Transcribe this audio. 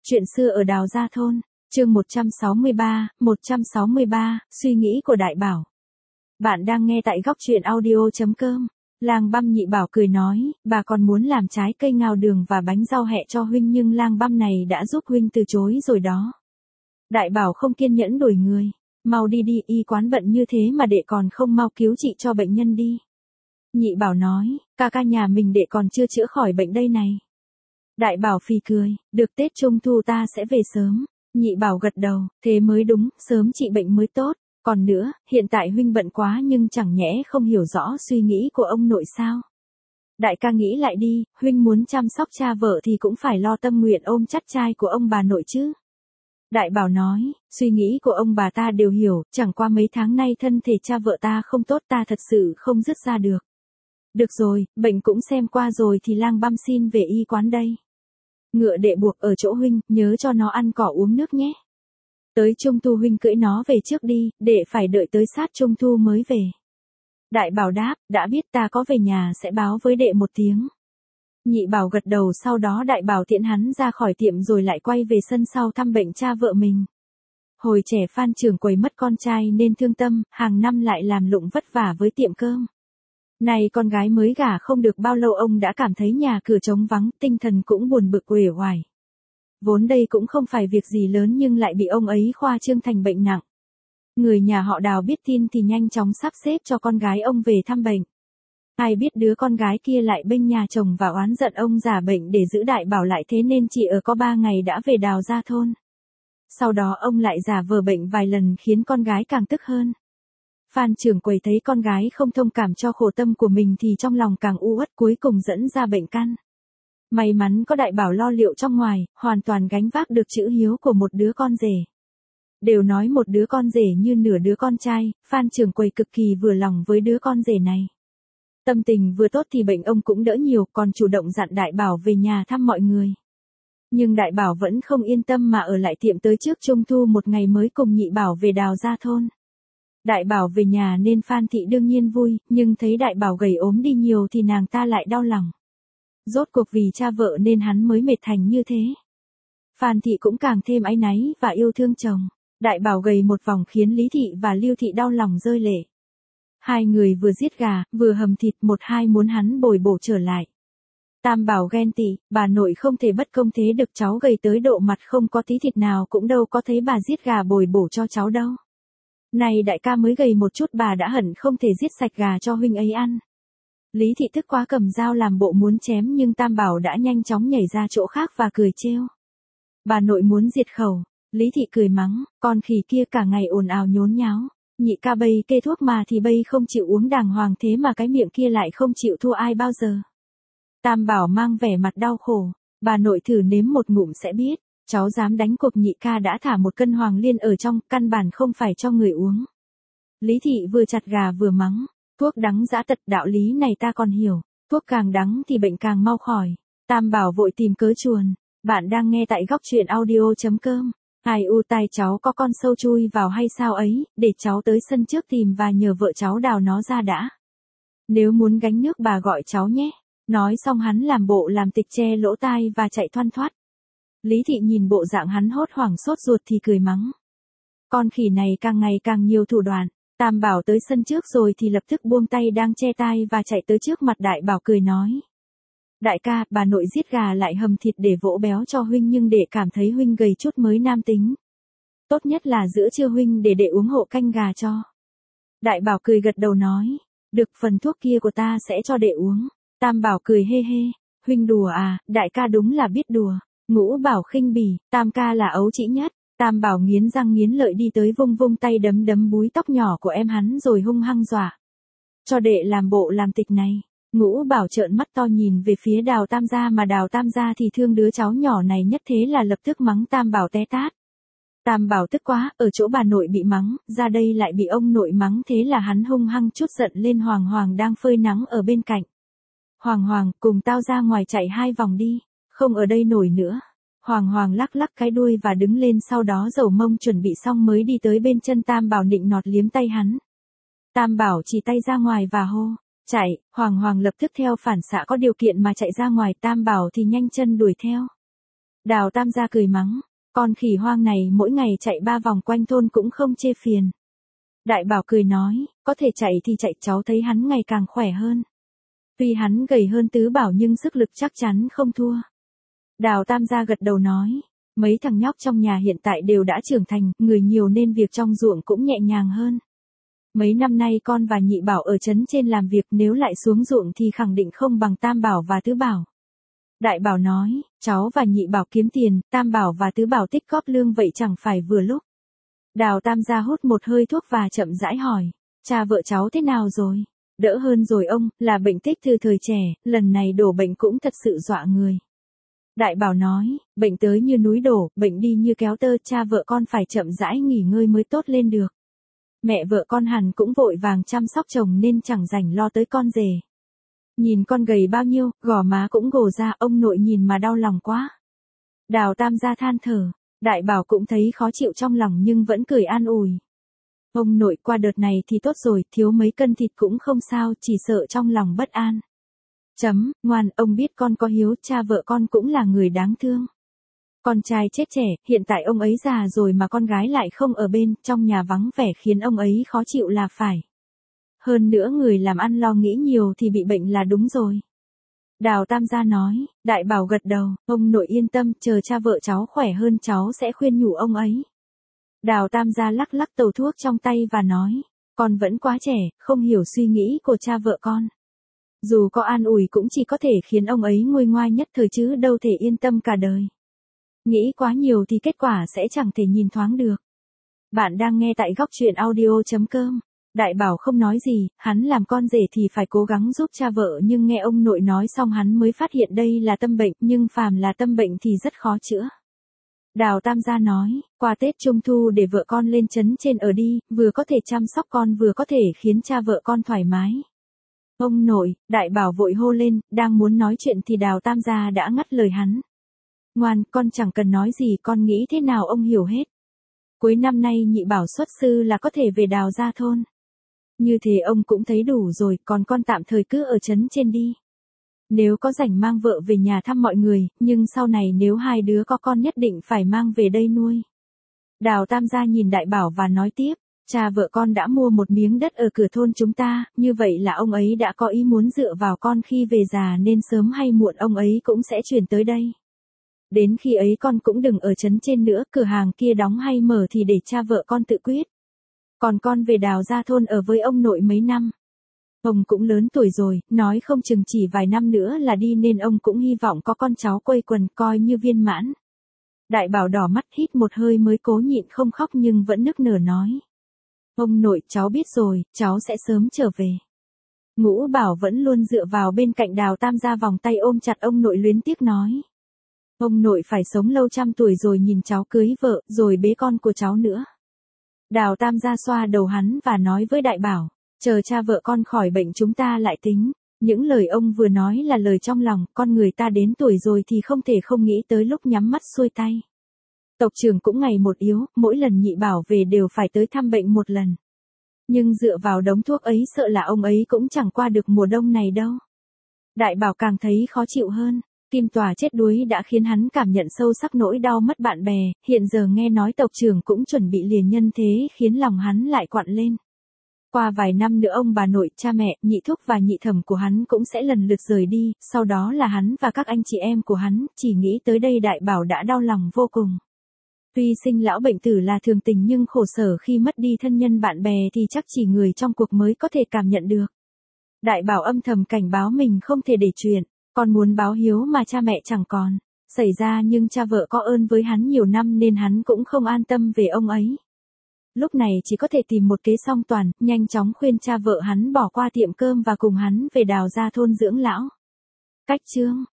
Chuyện xưa ở Đào Gia Thôn, chương 163, suy nghĩ của Đại Bảo. Bạn đang nghe tại góc truyện audio.com. Lang Băm Nhị Bảo cười nói, bà còn muốn làm trái cây ngao đường và bánh rau hẹ cho huynh nhưng Lang Băm này đã giúp huynh từ chối rồi đó. Đại Bảo không kiên nhẫn đuổi người, mau đi đi, y quán bận như thế mà đệ còn không mau cứu trị cho bệnh nhân đi. Nhị Bảo nói, ca nhà mình đệ còn chưa chữa khỏi bệnh đây này. Đại Bảo phì cười, được Tết Trung Thu ta sẽ về sớm. Nhị Bảo gật đầu, thế mới đúng, sớm trị bệnh mới tốt. Còn nữa, hiện tại huynh bận quá nhưng chẳng nhẽ không hiểu rõ suy nghĩ của ông nội sao. Đại ca nghĩ lại đi, huynh muốn chăm sóc cha vợ thì cũng phải lo tâm nguyện ôm chắt trai của ông bà nội chứ. Đại Bảo nói, suy nghĩ của ông bà ta đều hiểu, chẳng qua mấy tháng nay thân thể cha vợ ta không tốt ta thật sự không dứt ra được. Được rồi, bệnh cũng xem qua rồi thì Lang Băm xin về y quán đây. Ngựa đệ buộc ở chỗ huynh, nhớ cho nó ăn cỏ uống nước nhé. Tới Trung Thu huynh cưỡi nó về trước đi, đệ phải đợi tới sát Trung Thu mới về. Đại Bảo đáp, đã biết ta có về nhà sẽ báo với đệ một tiếng. Nhị Bảo gật đầu, sau đó Đại Bảo tiễn hắn ra khỏi tiệm rồi lại quay về sân sau thăm bệnh cha vợ mình. Hồi trẻ Phan trưởng quầy mất con trai nên thương tâm, hàng năm lại làm lụng vất vả với tiệm cơm. Này con gái mới gả không được bao lâu ông đã cảm thấy nhà cửa trống vắng, tinh thần cũng buồn bực uể oải. Vốn đây cũng không phải việc gì lớn nhưng lại bị ông ấy khoa trương thành bệnh nặng. Người nhà họ Đào biết tin thì nhanh chóng sắp xếp cho con gái ông về thăm bệnh. Ai biết đứa con gái kia lại bênh nhà chồng và oán giận ông giả bệnh để giữ Đại Bảo lại, thế nên chỉ ở có 3 ngày đã về Đào Gia Thôn. Sau đó ông lại giả vờ bệnh vài lần khiến con gái càng tức hơn. Phan trưởng quầy thấy con gái không thông cảm cho khổ tâm của mình thì trong lòng càng u uất, cuối cùng dẫn ra bệnh căn. May mắn có Đại Bảo lo liệu trong ngoài, hoàn toàn gánh vác được chữ hiếu của một đứa con rể. Đều nói một đứa con rể như nửa đứa con trai, Phan trưởng quầy cực kỳ vừa lòng với đứa con rể này. Tâm tình vừa tốt thì bệnh ông cũng đỡ nhiều, còn chủ động dặn Đại Bảo về nhà thăm mọi người. Nhưng Đại Bảo vẫn không yên tâm mà ở lại tiệm tới trước Trung Thu một ngày mới cùng Nhị Bảo về Đào Gia Thôn. Đại Bảo về nhà nên Phan thị đương nhiên vui, nhưng thấy Đại Bảo gầy ốm đi nhiều thì nàng ta lại đau lòng. Rốt cuộc vì cha vợ nên hắn mới mệt thành như thế. Phan thị cũng càng thêm áy náy và yêu thương chồng. Đại Bảo gầy một vòng khiến Lý thị và Lưu thị đau lòng rơi lệ. Hai người vừa giết gà, vừa hầm thịt, một hai muốn hắn bồi bổ trở lại. Tam Bảo ghen tị, bà nội không thể bất công thế được, cháu gầy tới độ mặt không có tí thịt nào cũng đâu có thấy bà giết gà bồi bổ cho cháu đâu. Này đại ca mới gầy một chút bà đã hận không thể giết sạch gà cho huynh ấy ăn. Lý thị tức quá cầm dao làm bộ muốn chém nhưng Tam Bảo đã nhanh chóng nhảy ra chỗ khác và cười trêu. Bà nội muốn diệt khẩu. Lý thị cười mắng, con khỉ kia cả ngày ồn ào nhốn nháo. Nhị ca bây kê thuốc mà thì bây không chịu uống đàng hoàng, thế mà cái miệng kia lại không chịu thua ai bao giờ. Tam Bảo mang vẻ mặt đau khổ, bà nội thử nếm một ngụm sẽ biết. Cháu dám đánh cuộc nhị ca đã thả một cân hoàng liên ở trong, căn bản không phải cho người uống. Lý thị vừa chặt gà vừa mắng, thuốc đắng dã tật, đạo lý này ta còn hiểu, thuốc càng đắng thì bệnh càng mau khỏi. Tam Bảo vội tìm cớ chuồn, bạn đang nghe tại góc truyện audio.com. Ai u tai cháu có con sâu chui vào hay sao ấy, để cháu tới sân trước tìm và nhờ vợ cháu đào nó ra đã. Nếu muốn gánh nước bà gọi cháu nhé. Nói xong hắn làm bộ làm tịch che lỗ tai và chạy thoăn thoắt. Lý thị nhìn bộ dạng hắn hốt hoảng sốt ruột thì cười mắng. Con khỉ này càng ngày càng nhiều thủ đoạn. Tam Bảo tới sân trước rồi thì lập tức buông tay đang che tai và chạy tới trước mặt Đại Bảo cười nói. Đại ca, bà nội giết gà lại hầm thịt để vỗ béo cho huynh nhưng để cảm thấy huynh gầy chút mới nam tính. Tốt nhất là giữa trưa huynh để uống hộ canh gà cho. Đại Bảo cười gật đầu nói. Được, phần thuốc kia của ta sẽ cho đệ uống. Tam Bảo cười hê hê. Huynh đùa à, đại ca đúng là biết đùa. Ngũ Bảo khinh bỉ, Tam ca là ấu trĩ nhất. Tam Bảo nghiến răng nghiến lợi đi tới vung vung tay đấm búi tóc nhỏ của em hắn rồi hung hăng dọa. Cho đệ làm bộ làm tịch này. Ngũ Bảo trợn mắt to nhìn về phía Đào Tam gia mà Đào Tam gia thì thương đứa cháu nhỏ này nhất thế là lập tức mắng Tam Bảo té tát. Tam Bảo tức quá, ở chỗ bà nội bị mắng, ra đây lại bị ông nội mắng, thế là hắn hung hăng chút giận lên Hoàng Hoàng đang phơi nắng ở bên cạnh. Hoàng Hoàng, cùng tao ra ngoài chạy 2 vòng đi, không ở đây nổi nữa. Hoàng Hoàng lắc lắc cái đuôi và đứng lên, sau đó dầu mông chuẩn bị xong mới đi tới bên chân Tam Bảo nịnh nọt liếm tay hắn. Tam Bảo chỉ tay ra ngoài và hô. Chạy, Hoàng Hoàng lập tức theo phản xạ có điều kiện mà chạy ra ngoài, Tam Bảo thì nhanh chân đuổi theo. Đào Tam gia cười mắng, con khỉ hoang này mỗi ngày chạy 3 vòng quanh thôn cũng không chê phiền. Đại Bảo cười nói, có thể chạy thì chạy, cháu thấy hắn ngày càng khỏe hơn. Tuy hắn gầy hơn Tứ Bảo nhưng sức lực chắc chắn không thua. Đào Tam gia gật đầu nói, mấy thằng nhóc trong nhà hiện tại đều đã trưởng thành, người nhiều nên việc trong ruộng cũng nhẹ nhàng hơn. Mấy năm nay con và Nhị Bảo ở trấn trên làm việc, nếu lại xuống ruộng thì khẳng định không bằng Tam Bảo và Tứ Bảo. Đại Bảo nói, cháu và Nhị Bảo kiếm tiền, Tam Bảo và Tứ Bảo tích góp lương vậy chẳng phải vừa lúc. Đào Tam gia hút một hơi thuốc và chậm rãi hỏi, cha vợ cháu thế nào rồi? Đỡ hơn rồi ông, là bệnh tích từ thời trẻ, lần này đổ bệnh cũng thật sự dọa người. Đại Bảo nói, bệnh tới như núi đổ, bệnh đi như kéo tơ, cha vợ con phải chậm rãi nghỉ ngơi mới tốt lên được. Mẹ vợ con hẳn cũng vội vàng chăm sóc chồng nên chẳng rảnh lo tới con rể. Nhìn con gầy bao nhiêu, gò má cũng gồ ra, ông nội nhìn mà đau lòng quá. Đào Tam gia than thở, Đại Bảo cũng thấy khó chịu trong lòng nhưng vẫn cười an ủi. Ông nội qua đợt này thì tốt rồi, thiếu mấy cân thịt cũng không sao, chỉ sợ trong lòng bất an. Ngoan, ông biết con có hiếu, cha vợ con cũng là người đáng thương. Con trai chết trẻ, hiện tại ông ấy già rồi mà con gái lại không ở bên, trong nhà vắng vẻ khiến ông ấy khó chịu là phải. Hơn nữa người làm ăn lo nghĩ nhiều thì bị bệnh là đúng rồi. Đào Tam gia nói, Đại Bảo gật đầu, ông nội yên tâm, chờ cha vợ cháu khỏe hơn cháu sẽ khuyên nhủ ông ấy. Đào Tam gia lắc lắc tàu thuốc trong tay và nói, con vẫn quá trẻ, không hiểu suy nghĩ của cha vợ con. Dù có an ủi cũng chỉ có thể khiến ông ấy nguôi ngoai nhất thời chứ đâu thể yên tâm cả đời. Nghĩ quá nhiều thì kết quả sẽ chẳng thể nhìn thoáng được. Bạn đang nghe tại góc truyện audio.com. Đại Bảo không nói gì, hắn làm con rể thì phải cố gắng giúp cha vợ nhưng nghe ông nội nói xong hắn mới phát hiện đây là tâm bệnh, nhưng phàm là tâm bệnh thì rất khó chữa. Đào Tam gia nói, qua Tết Trung Thu để vợ con lên trấn trên ở đi, vừa có thể chăm sóc con vừa có thể khiến cha vợ con thoải mái. Ông nội, Đại Bảo vội hô lên, đang muốn nói chuyện thì Đào Tam gia đã ngắt lời hắn. Ngoan, con chẳng cần nói gì, con nghĩ thế nào ông hiểu hết. Cuối năm nay Nhị Bảo xuất sư là có thể về Đào gia thôn. Như thế ông cũng thấy đủ rồi, còn con tạm thời cứ ở trấn trên đi. Nếu có rảnh mang vợ về nhà thăm mọi người, nhưng sau này nếu hai đứa có con nhất định phải mang về đây nuôi. Đào Tam gia nhìn Đại Bảo và nói tiếp, cha vợ con đã mua một miếng đất ở cửa thôn chúng ta, như vậy là ông ấy đã có ý muốn dựa vào con khi về già nên sớm hay muộn ông ấy cũng sẽ chuyển tới đây. Đến khi ấy con cũng đừng ở trấn trên nữa, cửa hàng kia đóng hay mở thì để cha vợ con tự quyết. Còn con về Đào gia thôn ở với ông nội mấy năm. Ông cũng lớn tuổi rồi, nói không chừng chỉ vài năm nữa là đi nên ông cũng hy vọng có con cháu quây quần coi như viên mãn. Đại Bảo đỏ mắt hít một hơi mới cố nhịn không khóc nhưng vẫn nức nở nói. Ông nội, cháu biết rồi, cháu sẽ sớm trở về. Ngũ Bảo vẫn luôn dựa vào bên cạnh Đào Tam gia vòng tay ôm chặt ông nội luyến tiếc nói. Ông nội phải sống lâu trăm tuổi rồi nhìn cháu cưới vợ, rồi bế con của cháu nữa. Đào Tam gia xoa đầu hắn và nói với Đại Bảo, chờ cha vợ con khỏi bệnh chúng ta lại tính. Những lời ông vừa nói là lời trong lòng, con người ta đến tuổi rồi thì không thể không nghĩ tới lúc nhắm mắt xuôi tay. Tộc trưởng cũng ngày một yếu, mỗi lần Nhị Bảo về đều phải tới thăm bệnh một lần. Nhưng dựa vào đống thuốc ấy sợ là ông ấy cũng chẳng qua được mùa đông này đâu. Đại Bảo càng thấy khó chịu hơn. Kim Tòa chết đuối đã khiến hắn cảm nhận sâu sắc nỗi đau mất bạn bè, hiện giờ nghe nói tộc trưởng cũng chuẩn bị liền nhân thế khiến lòng hắn lại quặn lên. Qua vài năm nữa ông bà nội, cha mẹ, nhị thúc và nhị thẩm của hắn cũng sẽ lần lượt rời đi, sau đó là hắn và các anh chị em của hắn, chỉ nghĩ tới đây Đại Bảo đã đau lòng vô cùng. Tuy sinh lão bệnh tử là thường tình nhưng khổ sở khi mất đi thân nhân bạn bè thì chắc chỉ người trong cuộc mới có thể cảm nhận được. Đại Bảo âm thầm cảnh báo mình không thể để chuyện. Con muốn báo hiếu mà cha mẹ chẳng còn xảy ra nhưng cha vợ có ơn với hắn nhiều năm nên hắn cũng không an tâm về ông ấy. Lúc này chỉ có thể tìm một kế song toàn, nhanh chóng khuyên cha vợ hắn bỏ qua tiệm cơm và cùng hắn về Đào gia thôn dưỡng lão. Cách chương